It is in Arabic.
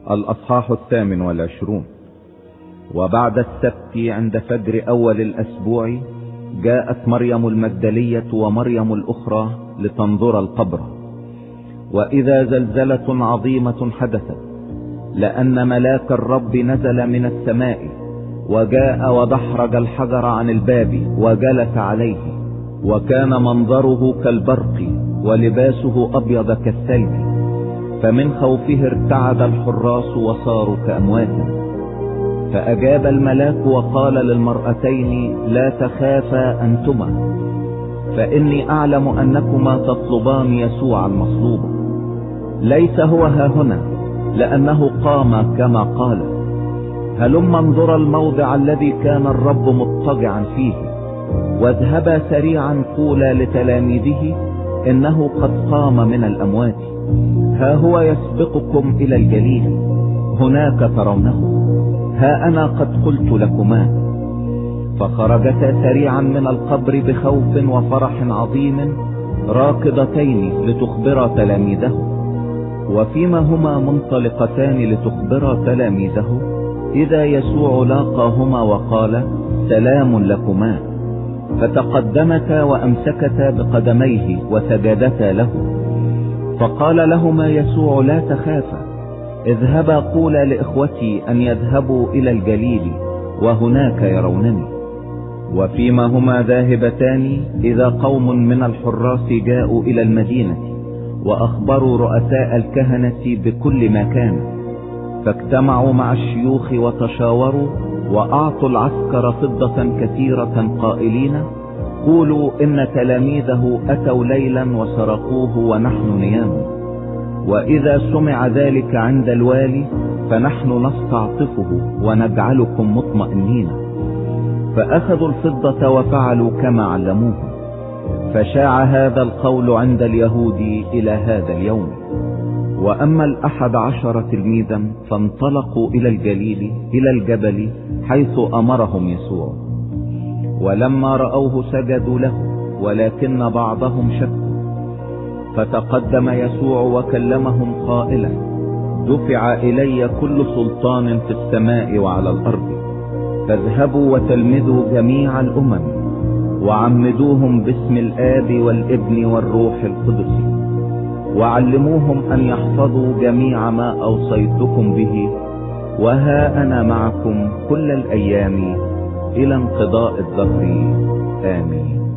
الأصحاح 28. وبعد السبت عند فجر أول الأسبوع جاءت مريم المجدلية ومريم الأخرى لتنظر القبر، وإذا زلزلة عظيمة حدثت، لأن ملاك الرب نزل من السماء وجاء ودحرج الحجر عن الباب وجلس عليه، وكان منظره كالبرق ولباسه أبيض كالثلج، فمن خوفه ارتعد الحراس وصاروا كأموات. فأجاب الملاك وقال للمرأتين: لا تخافا أنتما، فإني أعلم أنكما تطلبان يسوع المصلوب. ليس هو هاهنا، لأنه قام كما قال. هلما انظرا الموضع الذي كان الرب مضطجعا فيه، واذهبا سريعا قولا لتلاميذه: إنه قد قام من الأموات، ها هو يسبقكم إلى الجليل، هناك ترونه، ها أنا قد قلت لكما. فخرجتا سريعا من القبر بخوف وفرح عظيم، راكضتين لتخبرا تلاميذه. وفيما هما منطلقتان لتخبرا تلاميذه، إذا يسوع لاقاهما وقال: سلام لكما. فتقدمتا وأمسكتا بقدميه وسجدتا له. فقال لهما يسوع: لا تخافا، اذهبا قولا لإخوتي أن يذهبوا إلى الجليل، وهناك يرونني. وفيما هما ذاهبتان، إذا قوم من الحراس جاءوا إلى المدينة وأخبروا رؤساء الكهنة بكل ما كان، فاجتمعوا مع الشيوخ وتشاوروا، وأعطوا العسكر فضة كثيرة قائلين: قولوا إن تلاميذه أتوا ليلا وسرقوه ونحن نيام. وإذا سمع ذلك عند الوالي فنحن نستعطفه ونجعلكم مطمئنين. فأخذوا الفضة وفعلوا كما علموه. فشاع هذا القول عند اليهود إلى هذا اليوم. وأما 11 تلميذا فانطلقوا إلى الجليل إلى الجبل حيث أمرهم يسوع. ولما رأوه سجدوا له، ولكن بعضهم شكوا. فتقدم يسوع وكلمهم قائلا: دفع إلي كل سلطان في السماء وعلى الأرض، فاذهبوا وتلمذوا جميع الأمم، وعمدوهم باسم الآب والابن والروح القدس، وعلموهم أن يحفظوا جميع ما أوصيتكم به، وها أنا معكم كل الأيام إلى انقضاء الدهر. آمين.